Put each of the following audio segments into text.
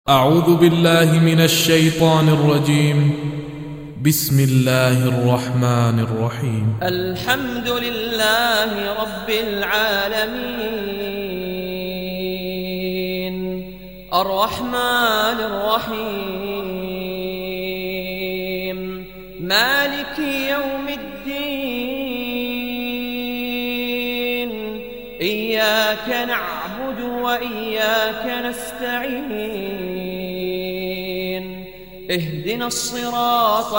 أعوذ بالله من الشيطان الرجيم. بسم الله الرحمن الرحيم. الحمد لله رب العالمين الرحمن الرحيم مالك يوم الدين إياك نعبد وإياك نستعين اهدنا الصراط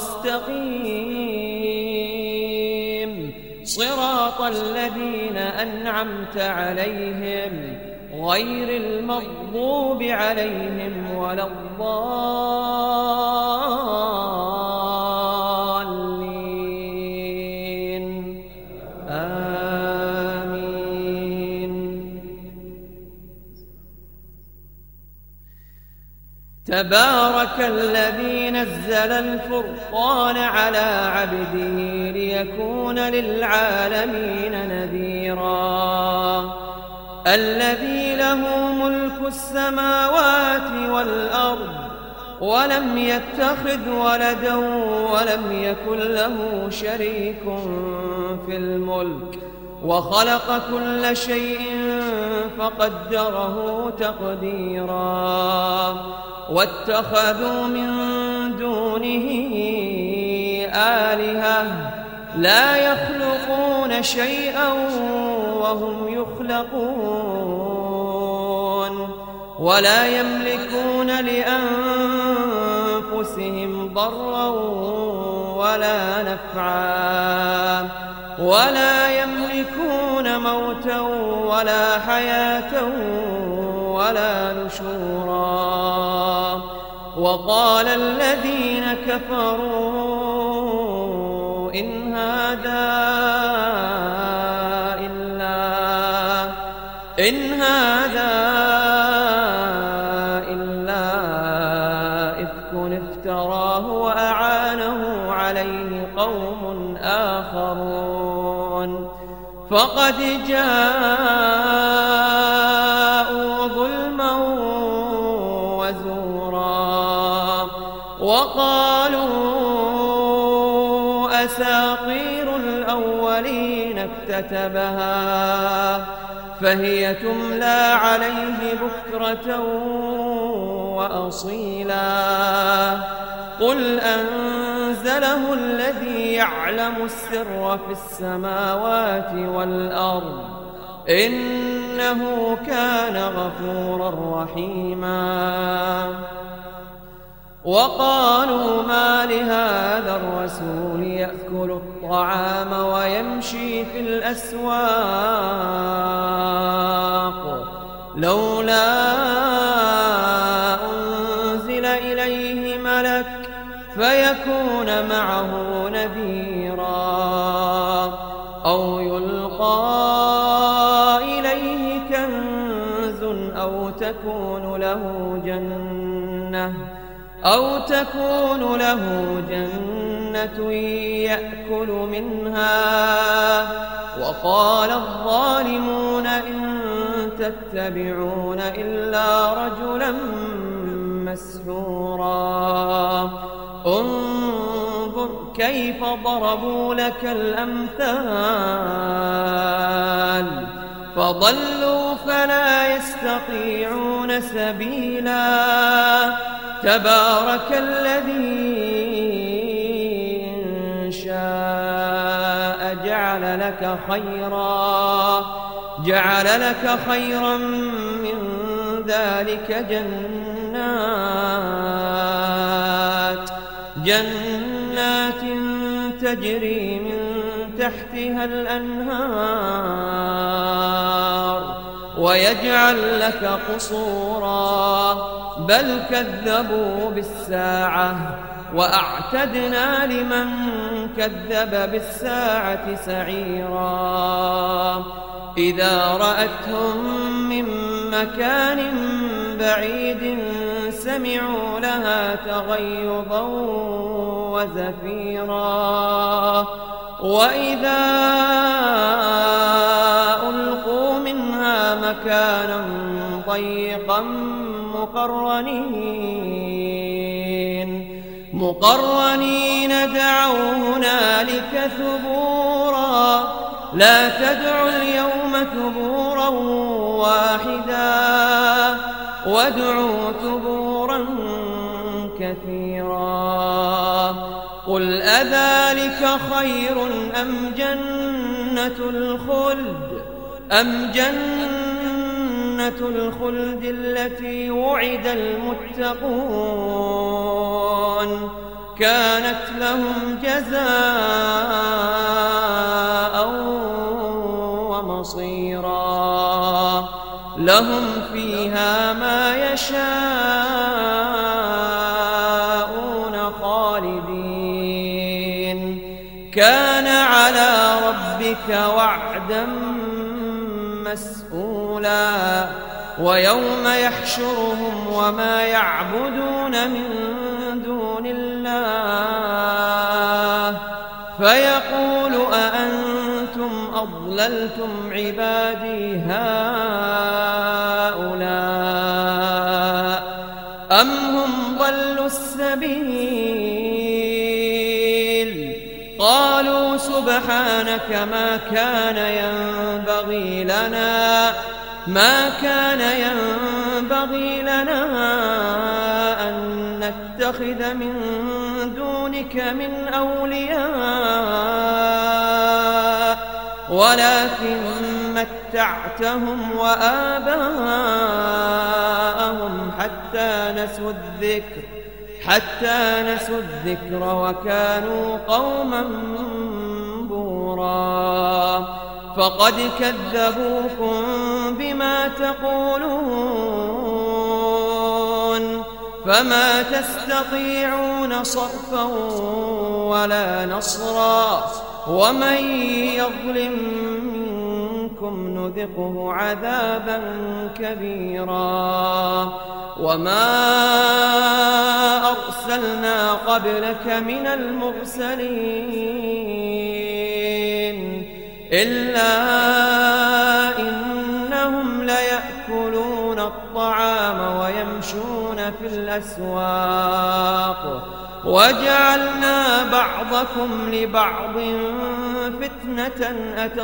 المستقيم صراط الذين أنعمت عليهم غير المغضوب عليهم ولا الضالين آمين. تبارك الذي نزل الفرقان على عبده ليكون للعالمين نذيرا الذي له ملك السماوات والأرض ولم يتخذ ولدا ولم يكن له شريك في الملك وخلق كل شيء فقدره تقديرا واتخذوا من دونه آلهة لا يخلقون شيئا وهم يخلقون ولا يملكون لأنفسهم ضرا ولا نفعا ولا يملكون موتا ولا حياة ولا نشورا. وقال الذين كفروا إن هذا إلا إفك افتراه وأعانه عليه قوم آخرون فقد جاءوا ظلما وزورا وقالوا أساطير الأولين اكتتبها فهي تملى عليه بكرة وأصيلا قل أنزله الذي يعلم السر في السماوات والأرض إنه كان غفورا رحيما. وقالوا ما لهذا الرسول يأكل الطعام ويمشي في الأسواق لولا أنزل إليه ملك فيكون معه نذيرا أو يلقى إليه كنز أو تكون له جنة يأكل منها وقال الظالمون إن تتبعون إلا رجلا مسحورا انظر كيف ضربوا لك الأمثال فضلوا فلا يستطيعون سبيلا. تبارك الذي إن شاء جعل لك خيرا من ذلك جنات تجري من تحتها الأنهار ويجعل لك قصورا بل كذبوا بالساعة وأعتدنا لمن كذب بالساعة سعيرا إذا رأتهم من مكان بعيد سمعوا لها تغيظا وزفيرا وإذا ألقوا منها مكانا ضيقا مقرنين دعوا هنالك ثبورا لا تدعوا اليوم ثبورا واحدا وادعوا ثبورا كثيرا قل أذلك خير أم جنة الخلد التي وعد المتقون كانت لهم جزاء ومصيرا لهم فيها ما يشاءون خالدين كان على ربك وعدا مسئولا ويوم يحشرهم وما يعبدون من دون الله فيقول أأنتم أضللتم عبادي هؤلاء أم هم ضلوا السبيل قالوا سبحانك ما كان ينبغي لنا أن نتخذ من دونك من أولياء ولكن متعتهم وآباءهم حتى نسوا الذكر وكانوا قوما بورا فقد كذبوكم بما تقولون فما تستطيعون صرفا ولا نصرا ومن يظلم منكم نذقه عذابا كبيرا وما أرسلنا قبلك من المرسلين إلا إنهم ليأكلون الطعام ويمشون في الأسواق وجعلنا بعضكم لبعض فتنة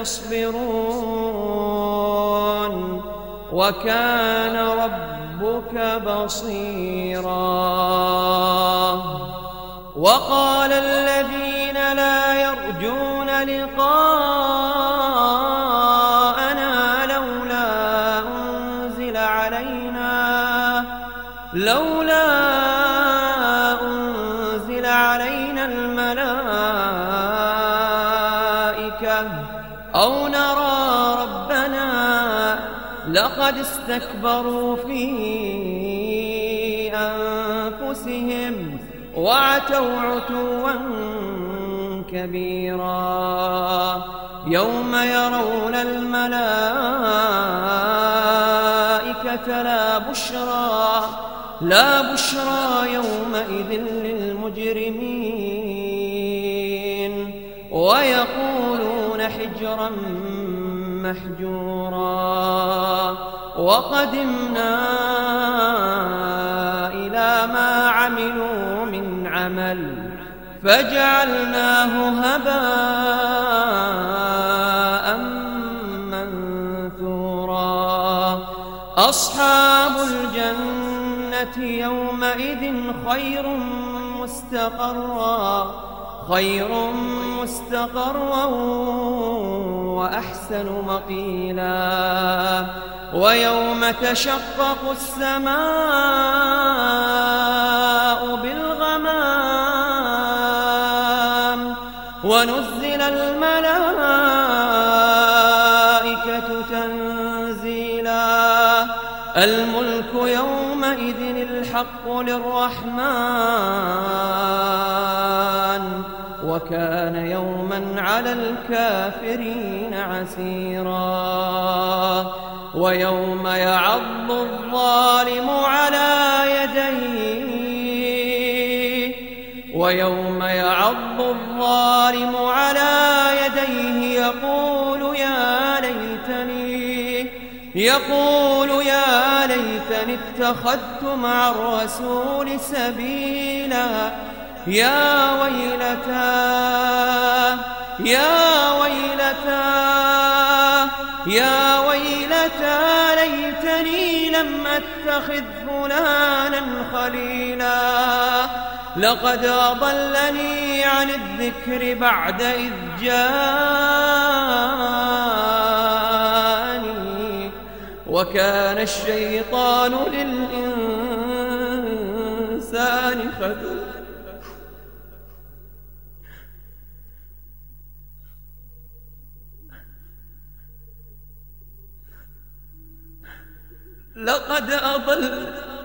أتصبرون وكان ربك بصيرا وقال الذين لا يرجون لقاءنا لولا أنزل علينا الملائكة أو نرى ربنا لقد استكبروا في أنفسهم وعتوا عتوا كبيرا يوم يرون الملائكة لا بشرى يومئذ للمجرمين ويقولون حجرا محجورا وقدمنا إلى ما عملوا من عمل فجعلناه هباء منثورا أصحاب الجنة يومئذ خير مستقرا وأحسن مقيلا ويوم تشقق السماء بالغمام ونزل الملائكة تنزيلا الملك يومئذ الحق للرحمن وكان يوما على الكافرين عسيرا ويوم يعض الظالم على يديه يقول يا ليتني اتخذت مع الرسول سبيلا يا ويلتى يا ويلتى يا ويلتى ليتني لم أتخذ فلانا خليلا لقد أضلني عن الذكر بعد إذ جاءني وكان الشيطان للإنسان خذولا لقد أضل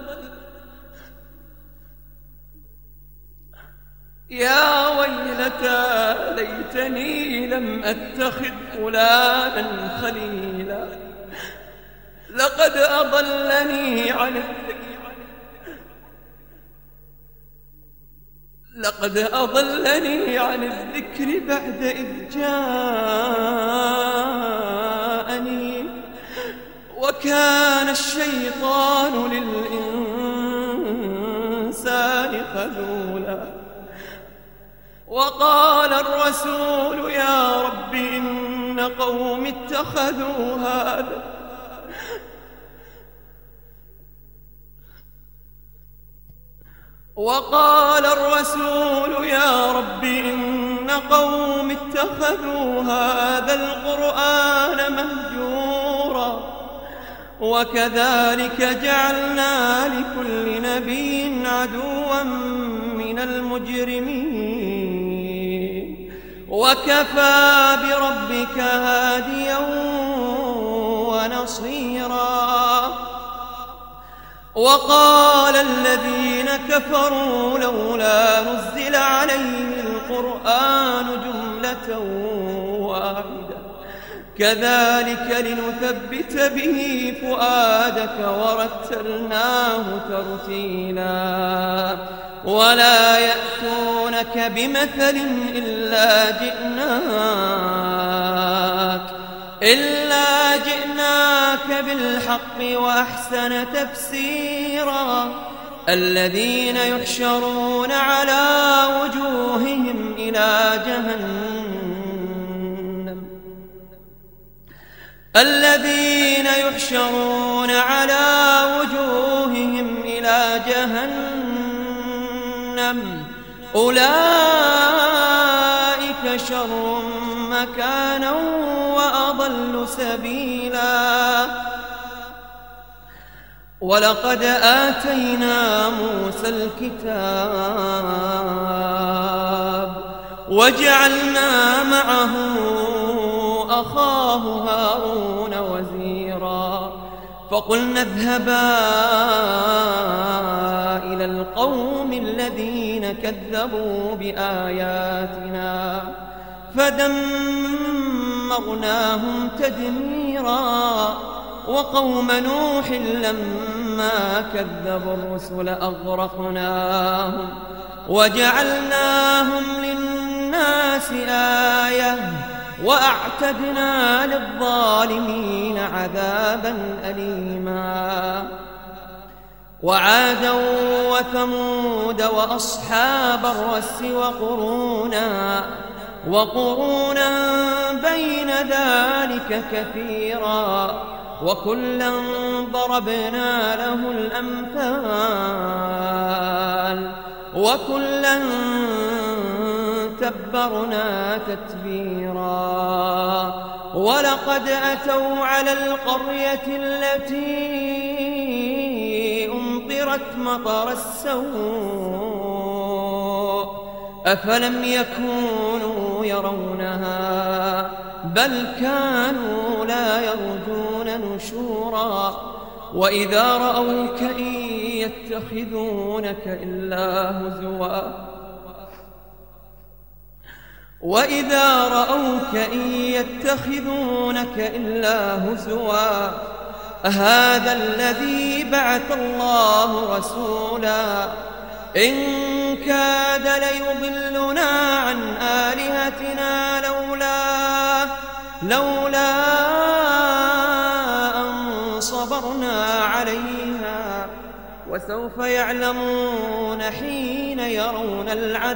يا ويلتى ليتني لم أتخذ فلانا خليلا لقد أضلني عن الذكر بعد إذ جاءني وكان الشيطان للإنسان خذولا وقال الرسول يا رب إن قوم اتخذوا هذا القرآن مهجورا وكذلك جعلنا لكل نبي عدوا من المجرمين وكفى بربك هاديا ونصيرا وقال الذين كفروا لولا نزل عليه القرآن جملة واحدة كذلك لنثبت به فؤادك ورتلناه ترتيلا ولا يأتونك بمثل إلا جئناك بالحق وأحسن تفسيرا الذين يحشرون على وجوههم إلى جهنم أولئك شر مكانا وأضل سبيلا ولقد آتينا موسى الكتاب وجعلنا معه أخاه هارون وزيرا فقلنا اذهبا إلى القوم الذين كذبوا بآياتنا فدمرناهم تدميرا وقوم نوح لما كذبوا الرسل أغرقناهم وجعلناهم للناس آية وأعتدنا للظالمين عذابا أليما وعادا وثمود وأصحاب الرس وقرونا بين ذلك كثيرا وكلا ضربنا له الأمثال وكلا تبرنا تتبيرا ولقد أتوا على القرية التي أمطرت مطر السوء أفلم يكونوا يرونها بل كانوا لا يرجون نشورا وإذا رأوك إن يتخذونك إلا هزوا هذا الذي بعث الله رسولا إن كاد ليضلنا عن آلهتنا لولا أن صبرنا عليها فسوف يعلمون حين يرون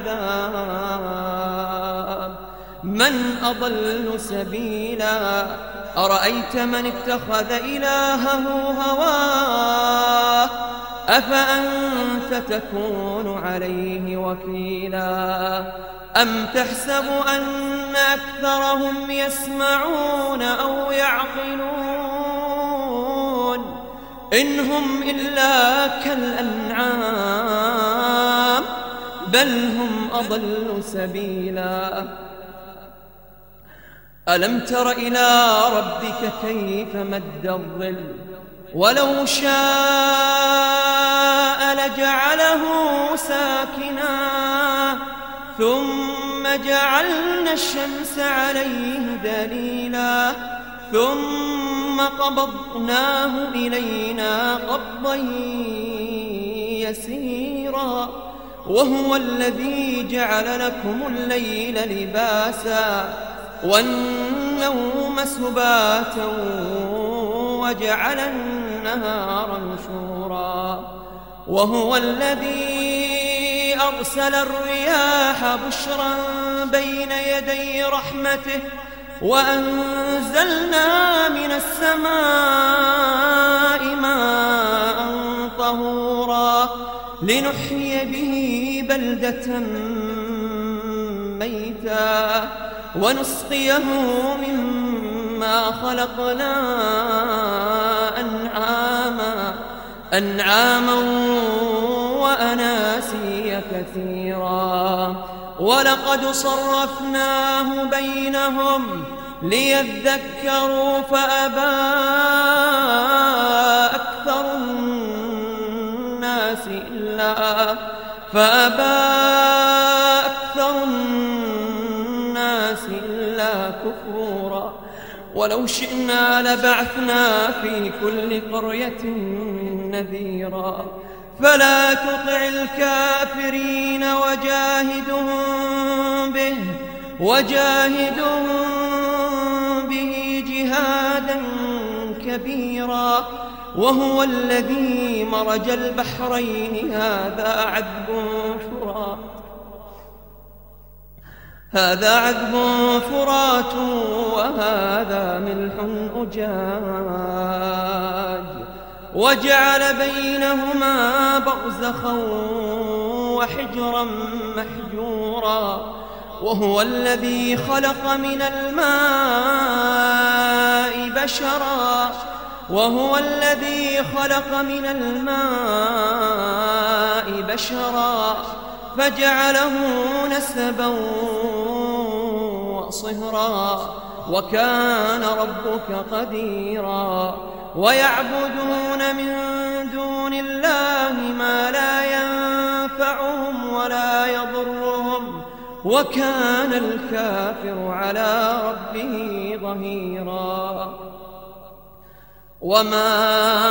العذاب من أضل سبيلا أرأيت من اتخذ إلهه هواه أفأنت تكون عليه وكيلا أم تحسب أن أكثرهم يسمعون أو يعقلون إن هم إلا كالأنعام بل هم أضل سبيلا ألم تر إلى ربك كيف مد الظل ولو شاء لجعله ساكنا ثم جعلنا الشمس عليه دليلا ثم قبضناه إلينا قبضا يسيرا وهو الذي جعل لكم الليل لباسا والنوم سباتا وجعل النهار نشورا وهو الذي أرسل الرياح بشرا بين يدي رحمته وأنزلنا من السماء ماء طهورا لنحيي به بلدة ميتا ونسقيه مما خلقنا أنعاما وأناسيا كثيرا ولقد صرفناه بينهم ليذكروا فأبى أكثر الناس إلا كفورا ولو شئنا لبعثنا في كل قرية نذيرا فلا تطع الكافرين وجاهدهم به جهادا كبيرا وهو الذي مرج البحرين هذا عذب فرات وهذا ملح أجاج وجعل بينهما برزخا وحجرا محجورا وهو الذي خلق من الماء بشرا فجعله نسبا وصهرا وكان ربك قديرا ويعبدون من دون الله ما لا ينفعهم ولا يضرهم وكان الكافر على ربه ظهيرا وما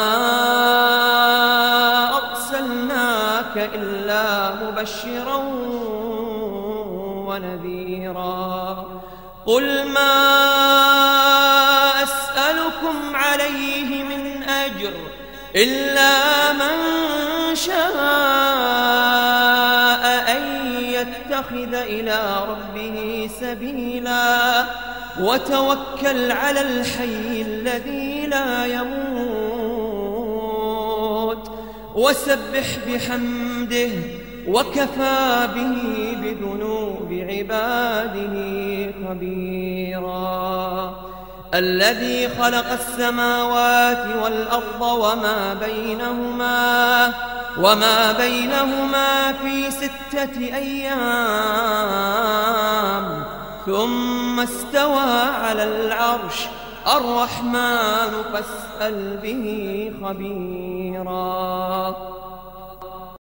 أرسلناك إلا مبشرا ونذيرا قل ما أسألكم عليه من أجر إلا من شاء أن يتخذ إلى ربه سبيلا وتوكل على الحي الذي لا يموت وسبح بحمده وكفى به بذنوب عباده خبيرا الذي خلق السماوات والأرض وما بينهما في 6 أيام ثم استوى على العرش الرحمن فاسأل به خبيرا